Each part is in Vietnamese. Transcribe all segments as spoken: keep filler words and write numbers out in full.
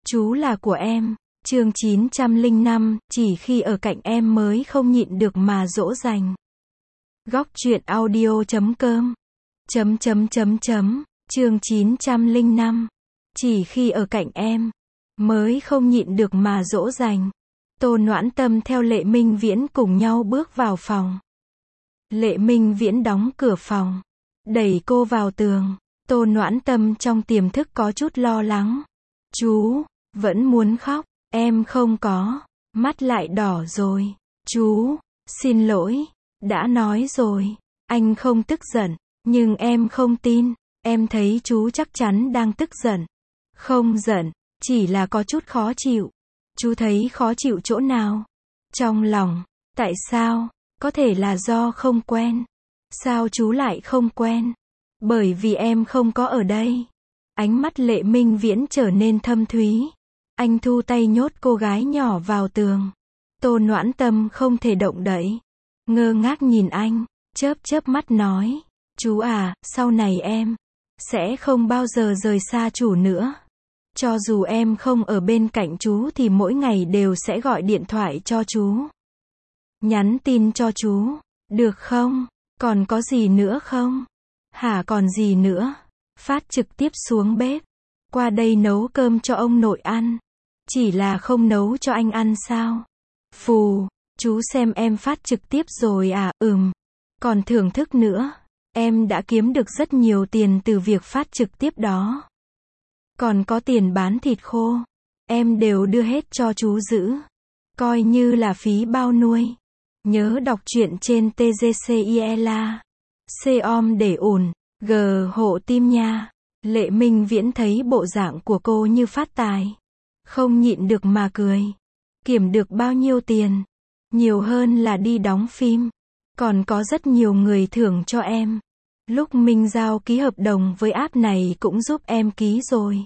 Chú là của em. Chương chín trăm lẻ năm, chỉ khi ở cạnh em mới không nhịn được mà dỗ dành. Góc truyện audio chấm com. Chấm chấm chấm chấm. Chương chín trăm lẻ năm. Chỉ khi ở cạnh em mới không nhịn được mà dỗ dành. Tô Noãn Tâm theo Lệ Minh Viễn cùng nhau bước vào phòng. Lệ Minh Viễn đóng cửa phòng, đẩy cô vào tường. Tô Noãn Tâm trong tiềm thức có chút lo lắng. Chú, vẫn muốn khóc. Em không có. Mắt lại đỏ rồi. Chú, xin lỗi. Đã nói rồi. Anh không tức giận. Nhưng em không tin. Em thấy chú chắc chắn đang tức giận. Không giận. Chỉ là có chút khó chịu. Chú thấy khó chịu chỗ nào? Trong lòng. Tại sao? Có thể là do không quen. Sao chú lại không quen? Bởi vì em không có ở đây. Ánh mắt Lệ Minh Viễn trở nên thâm thúy. Anh thu tay nhốt cô gái nhỏ vào tường. Tô Noãn Tâm không thể động đậy. Ngơ ngác nhìn anh, chớp chớp mắt nói. Chú à, sau này em sẽ không bao giờ rời xa chú nữa. Cho dù em không ở bên cạnh chú thì mỗi ngày đều sẽ gọi điện thoại cho chú. Nhắn tin cho chú. Được không? Còn có gì nữa không? Hả, còn gì nữa? Phát trực tiếp xuống bếp. Qua đây nấu cơm cho ông nội ăn. Chỉ là không nấu cho anh ăn sao? Phù, chú xem em phát trực tiếp rồi à? Ừm. Còn thưởng thức nữa. Em đã kiếm được rất nhiều tiền từ việc phát trực tiếp đó. Còn có tiền bán thịt khô. Em đều đưa hết cho chú giữ. Coi như là phí bao nuôi. Nhớ đọc truyện trên tê giê xê i ela. C-om để ổn. G hộ tim nha. Lệ Minh Viễn thấy bộ dạng của cô như phát tài. Không nhịn được mà cười. Kiếm được bao nhiêu tiền? Nhiều hơn là đi đóng phim. Còn có rất nhiều người thưởng cho em. Lúc Minh Giao ký hợp đồng với app này cũng giúp em ký rồi.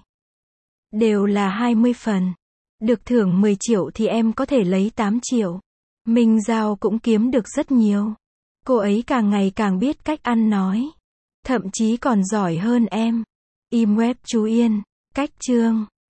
Đều là hai mươi phần. Được thưởng mười triệu thì em có thể lấy tám triệu. Minh Giao cũng kiếm được rất nhiều. Cô ấy càng ngày càng biết cách ăn nói. Thậm chí còn giỏi hơn em. Im web chú Yên. Cách chương.